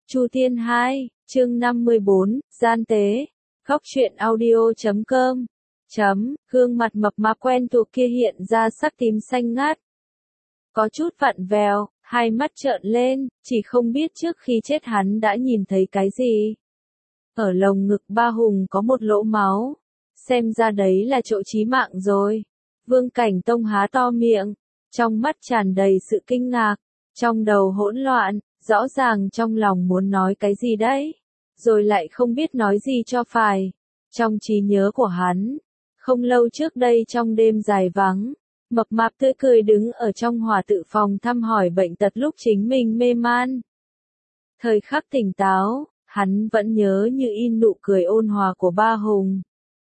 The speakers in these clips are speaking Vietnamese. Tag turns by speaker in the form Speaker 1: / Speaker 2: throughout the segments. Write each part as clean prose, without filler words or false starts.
Speaker 1: Chu Thiên 2, chương 54, gian tế. Góc truyện audio.com. Gương mặt mập mạp quen thuộc kia hiện ra sắc tím xanh ngắt. Có chút vặn vẹo, hai mắt trợn lên, chỉ không biết trước khi chết hắn đã nhìn thấy cái gì. Ở lồng ngực Ba Hùng có một lỗ máu. Xem ra đấy là chỗ chí mạng rồi. Vương Cảnh Tông há to miệng, trong mắt tràn đầy sự kinh ngạc, trong đầu hỗn loạn, rõ ràng trong lòng muốn nói cái gì đấy, rồi lại không biết nói gì cho phải. Trong trí nhớ của hắn, không lâu trước đây trong đêm dài vắng, mập mạp tươi cười đứng ở trong hỏa tự phòng thăm hỏi bệnh tật lúc chính mình mê man. Thời khắc tỉnh táo, hắn vẫn nhớ như in nụ cười ôn hòa của Ba Hùng.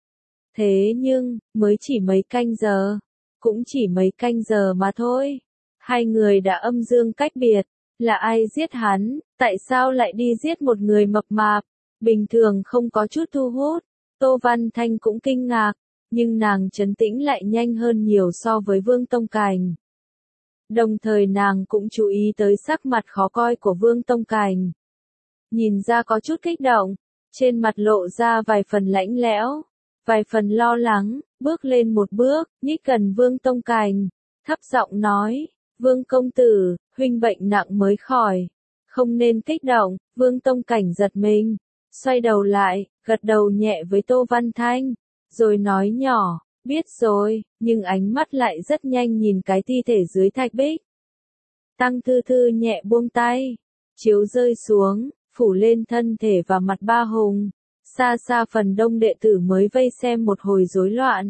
Speaker 1: Thế nhưng, mới chỉ mấy canh giờ, cũng chỉ mấy canh giờ mà thôi. Hai người đã âm dương cách biệt. Là ai giết hắn, tại sao lại đi giết một người mập mạp, bình thường không có chút thu hút. Tô Văn Thanh cũng kinh ngạc, nhưng nàng trấn tĩnh lại nhanh hơn nhiều so với Vương Tông Cảnh. Đồng thời nàng cũng chú ý tới sắc mặt khó coi của Vương Tông Cảnh. Nhìn ra có chút kích động, trên mặt lộ ra vài phần lãnh lẽo, vài phần lo lắng, bước lên một bước, nhích gần Vương Tông Cảnh, thấp giọng nói, Vương công tử, huynh bệnh nặng mới khỏi, không nên kích động. Vương Tông Cảnh giật mình, xoay đầu lại, gật đầu nhẹ với Tô Văn Thanh, rồi nói nhỏ, biết rồi, nhưng ánh mắt lại rất nhanh nhìn cái thi thể dưới thạch bích. Tăng Thư Thư nhẹ buông tay, chiếu rơi xuống, phủ lên thân thể và mặt Ba Hùng. Xa xa phần đông đệ tử mới vây xem một hồi rối loạn.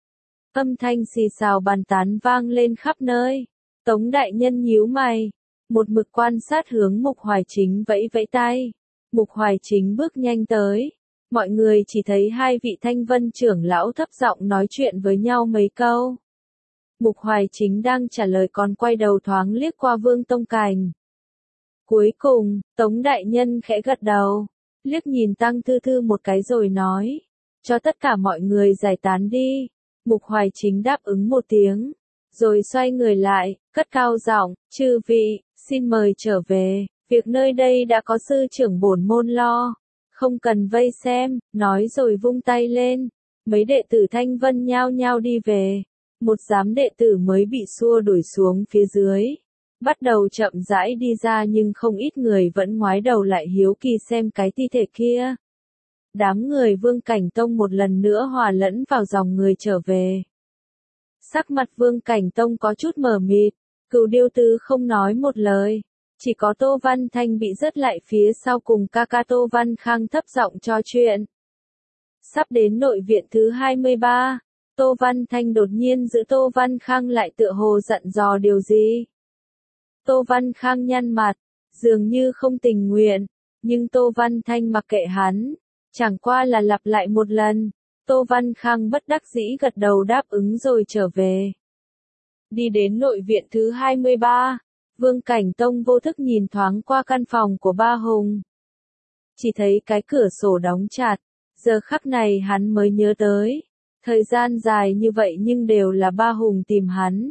Speaker 1: Âm thanh xì xào bàn tán vang lên khắp nơi. Tống đại nhân nhíu mày, một mực quan sát hướng Mục Hoài Chính vẫy vẫy tay. Mục Hoài Chính bước nhanh tới, mọi người chỉ thấy hai vị Thanh Vân trưởng lão thấp giọng nói chuyện với nhau mấy câu. Mục Hoài Chính đang trả lời còn quay đầu thoáng liếc qua Vương Tông Cảnh. Cuối cùng, Tống đại nhân khẽ gật đầu, liếc nhìn Tăng Thư Thư một cái rồi nói, cho tất cả mọi người giải tán đi. Mục Hoài Chính đáp ứng một tiếng, rồi xoay người lại, cất cao giọng, chư vị, xin mời trở về, việc nơi đây đã có sư trưởng bổn môn lo, không cần vây xem, nói rồi vung tay lên, mấy đệ tử Thanh Vân nhao nhao đi về, một đám đệ tử mới bị xua đuổi xuống phía dưới, bắt đầu chậm rãi đi ra nhưng không ít người vẫn ngoái đầu lại hiếu kỳ xem cái thi thể kia. Đám người Vương Cảnh Tông một lần nữa hòa lẫn vào dòng người trở về. Sắc mặt Vương Cảnh Tông có chút mờ mịt, Cửu Điêu Tứ không nói một lời, chỉ có Tô Văn Thanh bị rớt lại phía sau cùng ca ca Tô Văn Khang thấp giọng trò chuyện. Sắp đến nội viện thứ 23, Tô Văn Thanh đột nhiên giữ Tô Văn Khang lại tựa hồ dặn dò điều gì. Tô Văn Khang nhăn mặt, dường như không tình nguyện, nhưng Tô Văn Thanh mặc kệ hắn, chẳng qua là lặp lại một lần. Tô Văn Khang bất đắc dĩ gật đầu đáp ứng rồi trở về. Đi đến nội viện thứ 23, Vương Cảnh Tông vô thức nhìn thoáng qua căn phòng của Ba Hùng. Chỉ thấy cái cửa sổ đóng chặt, giờ khắc này hắn mới nhớ tới. Thời gian dài như vậy nhưng đều là Ba Hùng tìm hắn.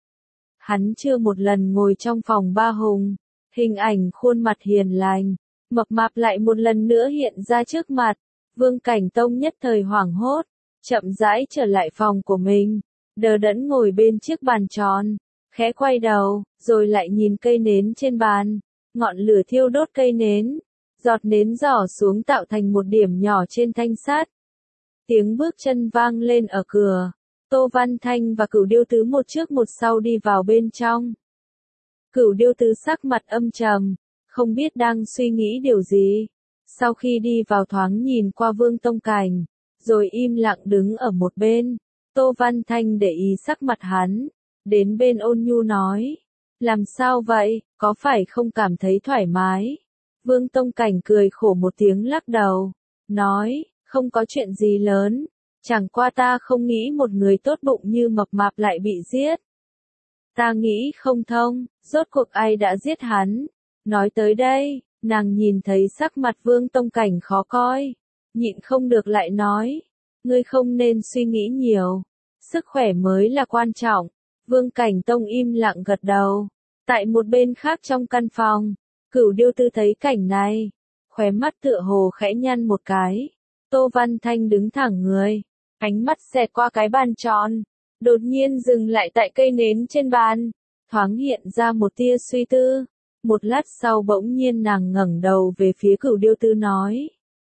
Speaker 1: Hắn chưa một lần ngồi trong phòng Ba Hùng, hình ảnh khuôn mặt hiền lành, mập mạp lại một lần nữa hiện ra trước mặt. Vương Cảnh Tông nhất thời hoảng hốt, chậm rãi trở lại phòng của mình, đờ đẫn ngồi bên chiếc bàn tròn, khẽ quay đầu, rồi lại nhìn cây nến trên bàn, ngọn lửa thiêu đốt cây nến, giọt nến rỏ xuống tạo thành một điểm nhỏ trên thanh sắt. Tiếng bước chân vang lên ở cửa, Tô Văn Thanh và Cửu Điêu Tứ một trước một sau đi vào bên trong. Cửu Điêu Tứ sắc mặt âm trầm, không biết đang suy nghĩ điều gì. Sau khi đi vào thoáng nhìn qua Vương Tông Cảnh, rồi im lặng đứng ở một bên, Tô Văn Thanh để ý sắc mặt hắn, đến bên ôn nhu nói, làm sao vậy, có phải không cảm thấy thoải mái? Vương Tông Cảnh cười khổ một tiếng lắc đầu, nói, không có chuyện gì lớn, chẳng qua ta không nghĩ một người tốt bụng như mập mạp lại bị giết. Ta nghĩ không thông, rốt cuộc ai đã giết hắn? Nói tới đây, nàng nhìn thấy sắc mặt Vương Tông Cảnh khó coi, nhịn không được lại nói, ngươi không nên suy nghĩ nhiều, sức khỏe mới là quan trọng. Vương Cảnh Tông im lặng gật đầu. Tại một bên khác trong căn phòng, Cửu Điêu Tư thấy cảnh này, khóe mắt tựa hồ khẽ nhăn một cái. Tô Văn Thanh đứng thẳng người, ánh mắt xẹt qua cái bàn tròn, đột nhiên dừng lại tại cây nến trên bàn, thoáng hiện ra một tia suy tư. Một lát sau bỗng nhiên nàng ngẩng đầu về phía Cửu Điêu Tư nói.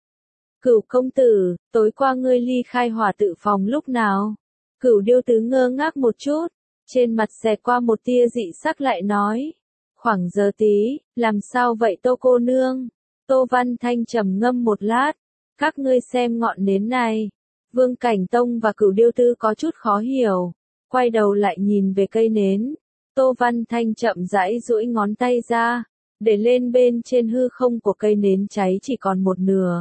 Speaker 1: Cửu công tử, tối qua ngươi ly khai hỏa tự phòng lúc nào? Cửu Điêu Tư ngơ ngác một chút, trên mặt xẹt qua một tia dị sắc lại nói. Khoảng giờ tí, làm sao vậy Tô cô nương? Tô Văn Thanh trầm ngâm một lát, các ngươi xem ngọn nến này. Vương Cảnh Tông và Cửu Điêu Tư có chút khó hiểu, quay đầu lại nhìn về cây nến. Tô Văn Thanh chậm rãi duỗi ngón tay ra, để lên bên trên hư không của cây nến cháy chỉ còn một nửa.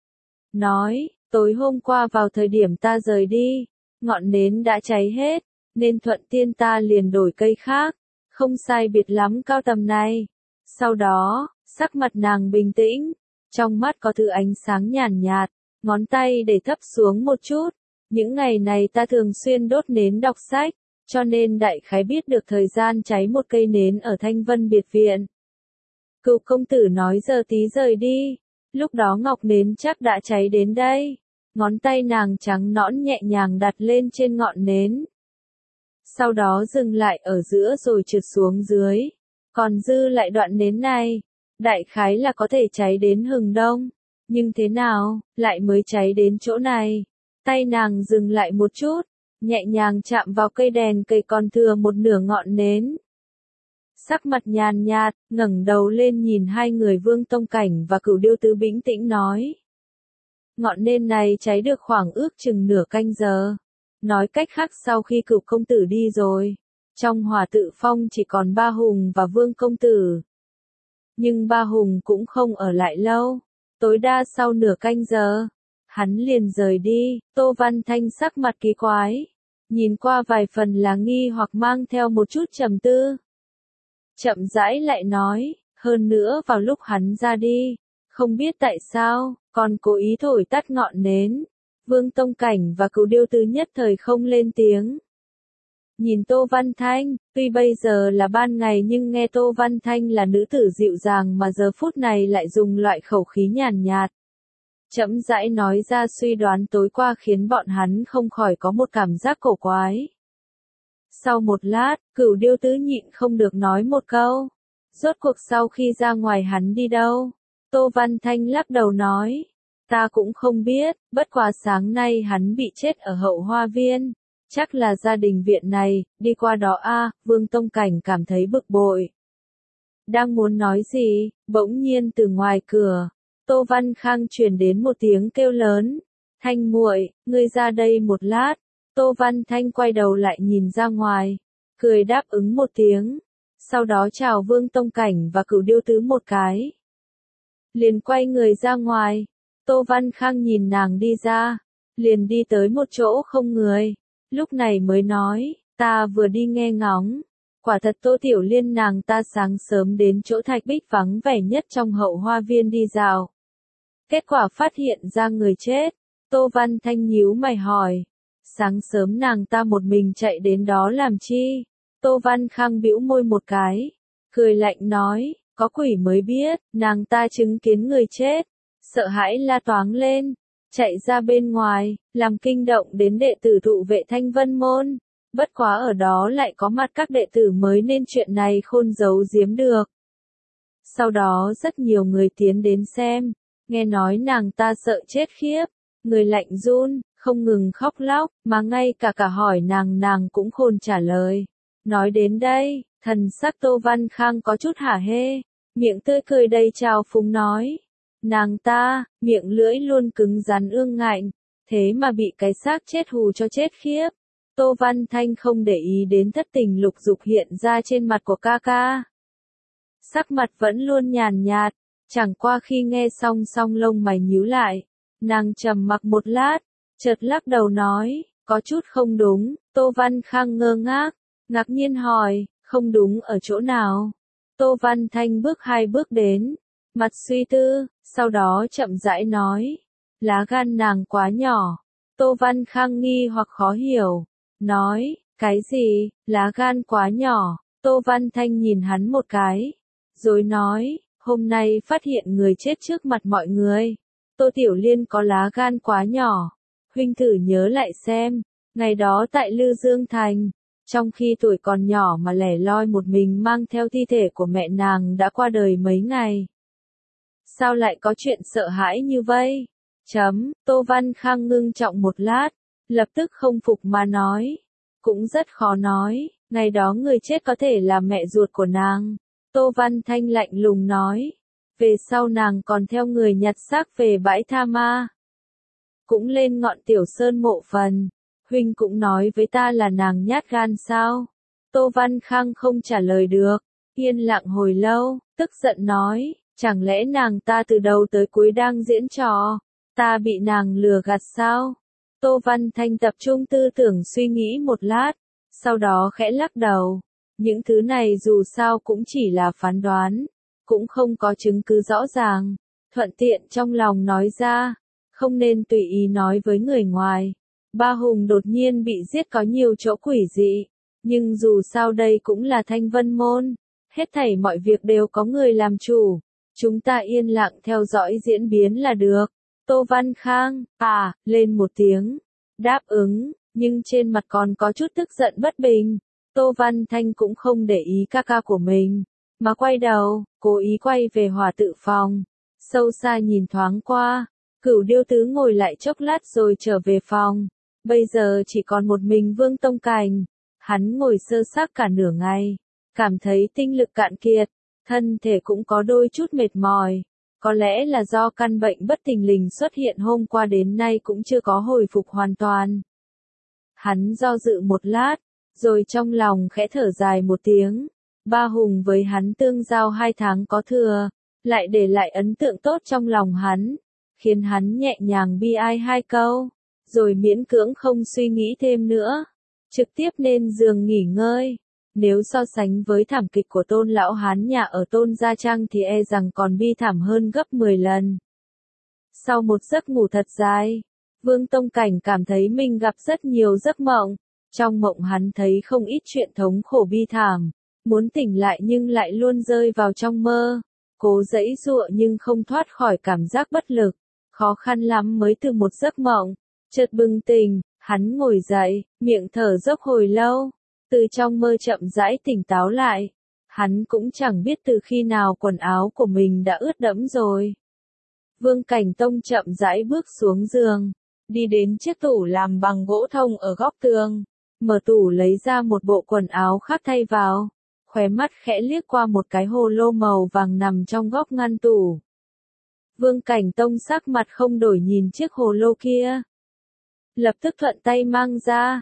Speaker 1: Nói, tối hôm qua vào thời điểm ta rời đi, ngọn nến đã cháy hết, nên thuận tiên ta liền đổi cây khác, không sai biệt lắm cao tầm này. Sau đó, sắc mặt nàng bình tĩnh, trong mắt có thứ ánh sáng nhàn nhạt, ngón tay để thấp xuống một chút. Những ngày này ta thường xuyên đốt nến đọc sách, cho nên đại khái biết được thời gian cháy một cây nến ở Thanh Vân Biệt Viện. Cửu công tử nói giờ tí rời đi, lúc đó ngọc nến chắc đã cháy đến đây. Ngón tay nàng trắng nõn nhẹ nhàng đặt lên trên ngọn nến. Sau đó dừng lại ở giữa rồi trượt xuống dưới. Còn dư lại đoạn nến này, đại khái là có thể cháy đến hừng đông. Nhưng thế nào, lại mới cháy đến chỗ này? Tay nàng dừng lại một chút, nhẹ nhàng chạm vào cây đèn cây còn thừa một nửa ngọn nến. Sắc mặt nhàn nhạt, ngẩng đầu lên nhìn hai người Vương Tông Cảnh và Cửu Điêu Tư bình tĩnh nói. Ngọn nến này cháy được khoảng ước chừng nửa canh giờ. Nói cách khác sau khi Cửu công tử đi rồi, trong hỏa tự phong chỉ còn Ba Hùng và Vương công tử. Nhưng Ba Hùng cũng không ở lại lâu, tối đa sau nửa canh giờ, hắn liền rời đi. Tô Văn Thanh sắc mặt kỳ quái, nhìn qua vài phần là nghi hoặc mang theo một chút trầm tư. Chậm rãi lại nói, hơn nữa vào lúc hắn ra đi, không biết tại sao, còn cố ý thổi tắt ngọn nến. Vương Tông Cảnh và Cửu Điêu Tư nhất thời không lên tiếng. Nhìn Tô Văn Thanh, tuy bây giờ là ban ngày nhưng nghe Tô Văn Thanh là nữ tử dịu dàng mà giờ phút này lại dùng loại khẩu khí nhàn nhạt. Chậm rãi nói ra suy đoán tối qua khiến bọn hắn không khỏi có một cảm giác cổ quái. Sau một lát, Cửu Điêu Tư nhịn không được nói một câu. Rốt cuộc sau khi ra ngoài hắn đi đâu? Tô Văn Thanh lắc đầu nói. Ta cũng không biết, bất quá sáng nay hắn bị chết ở hậu hoa viên. Chắc là gia đình viện này, đi qua đó Vương Tông Cảnh cảm thấy bực bội. Đang muốn nói gì, bỗng nhiên từ ngoài cửa, Tô Văn Khang truyền đến một tiếng kêu lớn. Thanh muội, ngươi ra đây một lát. Tô Văn Thanh quay đầu lại nhìn ra ngoài, cười đáp ứng một tiếng. Sau đó chào Vương Tông Cảnh và Cửu Điêu Tư một cái. Liền quay người ra ngoài. Tô Văn Khang nhìn nàng đi ra, liền đi tới một chỗ không người. Lúc này mới nói, ta vừa đi nghe ngóng. Quả thật Tô Tiểu Liên nàng ta sáng sớm đến chỗ Thạch Bích vắng vẻ nhất trong hậu hoa viên đi dạo. Kết quả phát hiện ra người chết. Tô Văn Thanh nhíu mày hỏi. Sáng sớm nàng ta một mình chạy đến đó làm chi? Tô Văn Khang bĩu môi một cái, cười lạnh nói, có quỷ mới biết. Nàng ta chứng kiến người chết, sợ hãi la toáng lên, chạy ra bên ngoài, làm kinh động đến đệ tử thụ vệ Thanh Vân Môn. Bất quá ở đó lại có mặt các đệ tử mới nên chuyện này khôn giấu giếm được. Sau đó rất nhiều người tiến đến xem, nghe nói nàng ta sợ chết khiếp, người lạnh run, không ngừng khóc lóc, mà ngay cả hỏi nàng cũng khôn trả lời. Nói đến đây, thần sắc Tô Văn Khang có chút hả hê, miệng tươi cười đầy trào phúng nói. Nàng ta, miệng lưỡi luôn cứng rắn ương ngạnh, thế mà bị cái xác chết hù cho chết khiếp. Tô Văn Thanh không để ý đến thất tình lục dục hiện ra trên mặt của ca ca. Sắc mặt vẫn luôn nhàn nhạt, chẳng qua khi nghe xong lông mày nhíu lại, nàng trầm mặc một lát, chợt lắc đầu nói, có chút không đúng. Tô Văn Khang ngơ ngác nhiên hỏi, không đúng ở chỗ nào? Tô Văn Thanh bước 2 bước đến, mặt suy tư, sau đó chậm rãi nói, lá gan nàng quá nhỏ. Tô Văn Khang nghi hoặc khó hiểu, nói, cái gì, lá gan quá nhỏ? Tô Văn Thanh nhìn hắn một cái, rồi nói, Hôm nay phát hiện người chết trước mặt mọi người. Tô Tiểu Liên có lá gan quá nhỏ. Huynh thử nhớ lại xem, ngày đó tại Lư Dương Thành, trong khi tuổi còn nhỏ mà lẻ loi một mình mang theo thi thể của mẹ nàng đã qua đời mấy ngày. Sao lại có chuyện sợ hãi như vậy? Tô Văn Khang ngưng trọng một lát, lập tức không phục mà nói. Cũng rất khó nói, ngày đó người chết có thể là mẹ ruột của nàng. Tô Văn Thanh lạnh lùng nói. Về sau nàng còn theo người nhặt xác về bãi tha ma. Cũng lên ngọn Tiểu Sơn mộ phần. Huynh cũng nói với ta là nàng nhát gan sao? Tô Văn Khang không trả lời được, yên lặng hồi lâu, tức giận nói, chẳng lẽ nàng ta từ đầu tới cuối đang diễn trò, ta bị nàng lừa gạt sao? Tô Văn Thanh tập trung tư tưởng suy nghĩ một lát, sau đó khẽ lắc đầu, những thứ này dù sao cũng chỉ là phán đoán, cũng không có chứng cứ rõ ràng, thuận tiện trong lòng nói ra, không nên tùy ý nói với người ngoài. Ba Hùng đột nhiên bị giết có nhiều chỗ quỷ dị, nhưng dù sao đây cũng là Thanh Vân Môn, hết thảy mọi việc đều có người làm chủ, chúng ta yên lặng theo dõi diễn biến là được. Tô Văn Khang, lên một tiếng, đáp ứng, nhưng trên mặt còn có chút tức giận bất bình. Tô Văn Thanh cũng không để ý ca ca của mình, mà quay đầu, cố ý quay về Hỏa Tự phòng, sâu xa nhìn thoáng qua, Cửu Điêu Tứ ngồi lại chốc lát rồi trở về phòng. Bây giờ chỉ còn một mình Vương Tông Cảnh, hắn ngồi sơ xác cả nửa ngày, cảm thấy tinh lực cạn kiệt, thân thể cũng có đôi chút mệt mỏi, có lẽ là do căn bệnh bất thình lình xuất hiện hôm qua đến nay cũng chưa có hồi phục hoàn toàn. Hắn do dự một lát, rồi trong lòng khẽ thở dài một tiếng, Ba Hùng với hắn tương giao 2 tháng có thừa, lại để lại ấn tượng tốt trong lòng hắn, khiến hắn nhẹ nhàng bi ai 2 câu. Rồi miễn cưỡng không suy nghĩ thêm nữa, trực tiếp lên giường nghỉ ngơi. Nếu so sánh với thảm kịch của Tôn lão hán nhà ở Tôn Gia Trang thì e rằng còn bi thảm hơn gấp 10 lần. Sau một giấc ngủ thật dài, Vương Tông Cảnh cảm thấy mình gặp rất nhiều giấc mộng. Trong mộng hắn thấy không ít chuyện thống khổ bi thảm, muốn tỉnh lại nhưng lại luôn rơi vào trong mơ, cố giãy giụa nhưng không thoát khỏi cảm giác bất lực, khó khăn lắm mới từ một giấc mộng. Chợt bừng tỉnh, hắn ngồi dậy, miệng thở dốc hồi lâu, từ trong mơ chậm rãi tỉnh táo lại. Hắn cũng chẳng biết từ khi nào quần áo của mình đã ướt đẫm rồi. Vương Cảnh Tông chậm rãi bước xuống giường, đi đến chiếc tủ làm bằng gỗ thông ở góc tường, mở tủ lấy ra một bộ quần áo khác thay vào, khóe mắt khẽ liếc qua một cái hồ lô màu vàng nằm trong góc ngăn tủ. Vương Cảnh Tông sắc mặt không đổi nhìn chiếc hồ lô kia. Lập tức thuận tay mang ra.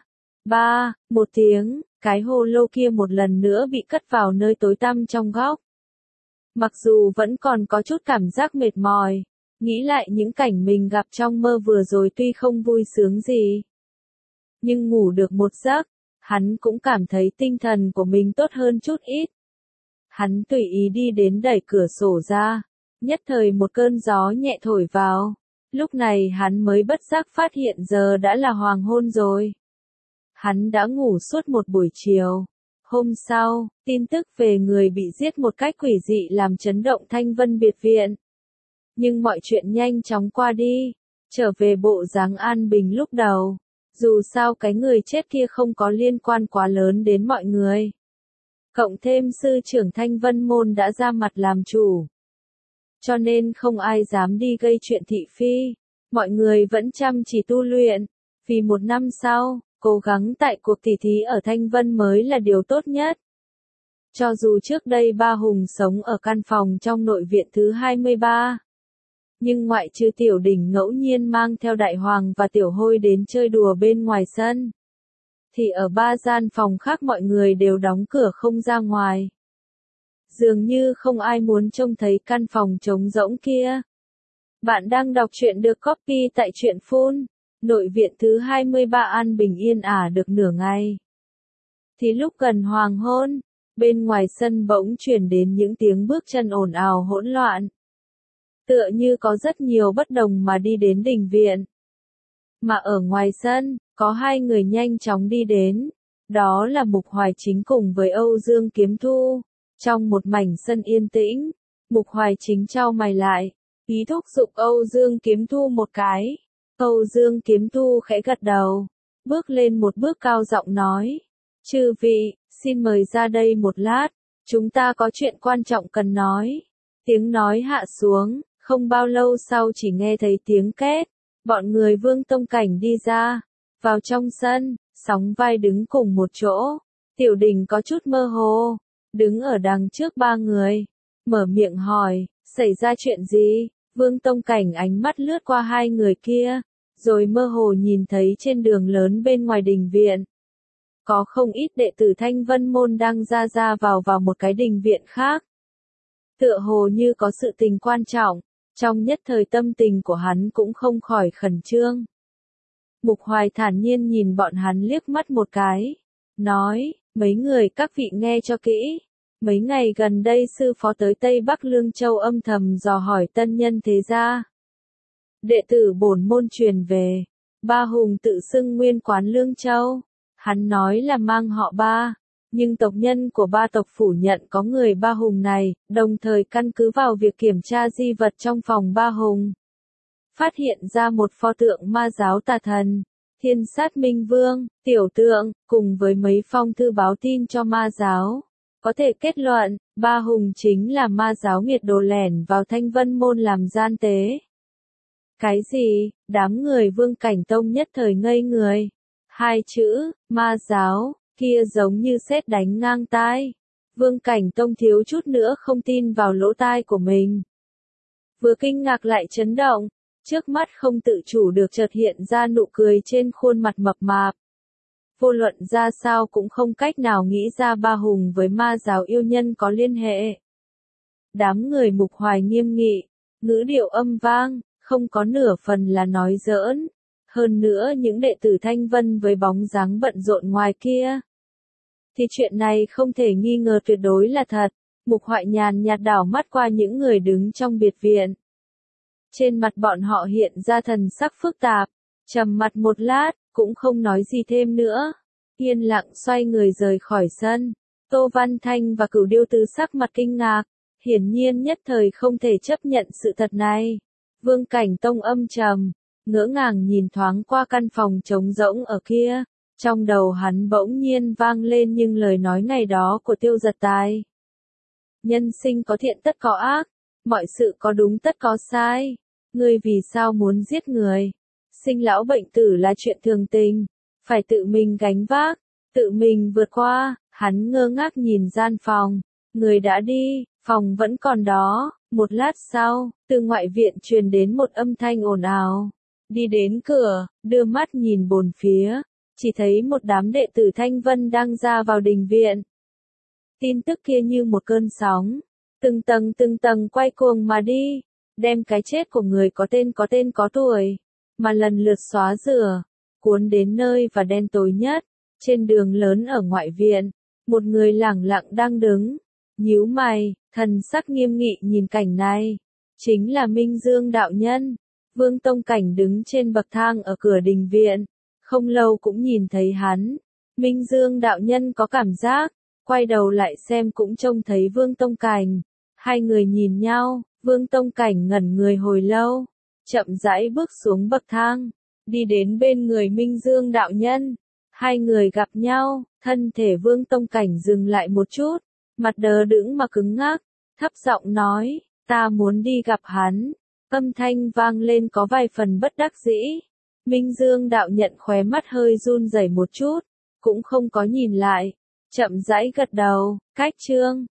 Speaker 1: Một tiếng, cái hồ lô kia một lần nữa bị cất vào nơi tối tăm trong góc. Mặc dù vẫn còn có chút cảm giác mệt mỏi, nghĩ lại những cảnh mình gặp trong mơ vừa rồi tuy không vui sướng gì. Nhưng ngủ được một giấc, hắn cũng cảm thấy tinh thần của mình tốt hơn chút ít. Hắn tùy ý đi đến đẩy cửa sổ ra, nhất thời một cơn gió nhẹ thổi vào. Lúc này hắn mới bất giác phát hiện giờ đã là hoàng hôn rồi. Hắn đã ngủ suốt một buổi chiều. Hôm sau, tin tức về người bị giết một cách quỷ dị làm chấn động Thanh Vân Biệt Viện. Nhưng mọi chuyện nhanh chóng qua đi, trở về bộ dáng an bình lúc đầu. Dù sao cái người chết kia không có liên quan quá lớn đến mọi người. Cộng thêm sư trưởng Thanh Vân Môn đã ra mặt làm chủ. Cho nên không ai dám đi gây chuyện thị phi. Mọi người vẫn chăm chỉ tu luyện. Vì một năm sau, cố gắng tại cuộc tỷ thí ở Thanh Vân mới là điều tốt nhất. Cho dù trước đây Ba Hùng sống ở căn phòng trong nội viện thứ 23. Nhưng ngoại trừ Tiểu Đỉnh ngẫu nhiên mang theo Đại Hoàng và Tiểu Hôi đến chơi đùa bên ngoài sân. Thì ở 3 gian phòng khác mọi người đều đóng cửa không ra ngoài. Dường như không ai muốn trông thấy căn phòng trống rỗng kia. Bạn đang đọc truyện được copy tại truyện Phun. Nội viện thứ 23 an bình yên ả được nửa ngày. Thì lúc gần hoàng hôn, bên ngoài sân bỗng truyền đến những tiếng bước chân ồn ào hỗn loạn. Tựa như có rất nhiều bất đồng mà đi đến đình viện. Mà ở ngoài sân, có 2 người nhanh chóng đi đến. Đó là Mục Hoài Chính cùng với Âu Dương Kiếm Thu. Trong một mảnh sân yên tĩnh, Mục Hoài chính chau mày lại, ý thúc giục Âu Dương Kiếm Thu một cái. Âu Dương Kiếm Thu khẽ gật đầu, bước lên một bước cao giọng nói, chư vị, xin mời ra đây một lát, chúng ta có chuyện quan trọng cần nói. Tiếng nói hạ xuống, không bao lâu sau chỉ nghe thấy tiếng két, bọn người Vương Tông Cảnh đi ra, vào trong sân, sóng vai đứng cùng một chỗ, Tiểu Đình có chút mơ hồ, đứng ở đằng trước ba người, mở miệng hỏi, xảy ra chuyện gì? Vương Tông Cảnh ánh mắt lướt qua hai người kia, rồi mơ hồ nhìn thấy trên đường lớn bên ngoài đình viện. Có không ít đệ tử Thanh Vân Môn đang ra vào một cái đình viện khác. Tựa hồ như có sự tình quan trọng, trong nhất thời tâm tình của hắn cũng không khỏi khẩn trương. Mục Hoài thản nhiên nhìn bọn hắn liếc mắt một cái, nói, mấy người các vị nghe cho kỹ. Mấy ngày gần đây sư phó tới Tây Bắc Lương Châu âm thầm dò hỏi tân nhân thế gia. Đệ tử bổn môn truyền về, Ba Hùng tự xưng nguyên quán Lương Châu. Hắn nói là mang họ Ba, nhưng tộc nhân của Ba tộc phủ nhận có người Ba Hùng này, đồng thời căn cứ vào việc kiểm tra di vật trong phòng Ba Hùng. Phát hiện ra một pho tượng ma giáo tà thần, Thiên Sát Minh Vương, tiểu tượng, cùng với mấy phong thư báo tin cho ma giáo. Có thể kết luận, Ba Hùng chính là ma giáo nghiệt đồ lẻn vào Thanh Vân Môn làm gian tế. Cái gì? Đám người Vương Cảnh Tông nhất thời ngây người. Hai chữ, ma giáo, kia giống như sét đánh ngang tai. Vương Cảnh Tông thiếu chút nữa không tin vào lỗ tai của mình. Vừa kinh ngạc lại chấn động, trước mắt không tự chủ được chợt hiện ra nụ cười trên khuôn mặt mập mạp. Vô luận ra sao cũng không cách nào nghĩ ra Ba Hùng với ma giáo yêu nhân có liên hệ. Đám người Mục Hoài nghiêm nghị, ngữ điệu âm vang, không có nửa phần là nói giỡn. Hơn nữa những đệ tử Thanh Vân với bóng dáng bận rộn ngoài kia. Thì chuyện này không thể nghi ngờ tuyệt đối là thật. Mục Hoài nhàn nhạt đảo mắt qua những người đứng trong biệt viện. Trên mặt bọn họ hiện ra thần sắc phức tạp, trầm mặt một lát, cũng không nói gì thêm nữa. Yên lặng xoay người rời khỏi sân. Tô Văn Thanh và Cửu Điêu Tứ sắc mặt kinh ngạc, hiển nhiên nhất thời không thể chấp nhận sự thật này. Vương Cảnh Tông âm trầm, ngỡ ngàng nhìn thoáng qua căn phòng trống rỗng ở kia, trong đầu hắn bỗng nhiên vang lên những lời nói ngày đó của Tiêu Giật Tài. Nhân sinh có thiện tất có ác, mọi sự có đúng tất có sai. Ngươi vì sao muốn giết người? Sinh lão bệnh tử là chuyện thường tình, phải tự mình gánh vác, tự mình vượt qua. Hắn ngơ ngác nhìn gian phòng, người đã đi, phòng vẫn còn đó. Một lát sau, từ ngoại viện truyền đến một âm thanh ồn ào. Đi đến cửa, đưa mắt nhìn bốn phía, chỉ thấy một đám đệ tử Thanh Vân đang ra vào đình viện. Tin tức kia như một cơn sóng, từng tầng quay cuồng mà đi, đem cái chết của người có tên có tuổi, mà lần lượt xóa rửa, cuốn đến nơi và đen tối nhất. Trên đường lớn ở ngoại viện, một người lẳng lặng đang đứng, nhíu mày, thần sắc nghiêm nghị nhìn cảnh này. Chính là Minh Dương đạo nhân. Vương Tông Cảnh đứng trên bậc thang ở cửa đình viện, không lâu cũng nhìn thấy hắn. Minh Dương đạo nhân có cảm giác, quay đầu lại xem cũng trông thấy Vương Tông Cảnh. Hai người nhìn nhau, Vương Tông Cảnh ngẩn người hồi lâu, chậm rãi bước xuống bậc thang, đi đến bên người Minh Dương đạo nhân. Hai người gặp nhau, thân thể Vương Tông Cảnh dừng lại một chút, mặt đờ đẫn mà cứng ngắc, thấp giọng nói, ta muốn đi gặp hắn. Âm thanh vang lên có vài phần bất đắc dĩ. Minh Dương đạo nhận khóe mắt hơi run rẩy một chút, cũng không có nhìn lại, chậm rãi gật đầu, cách chương.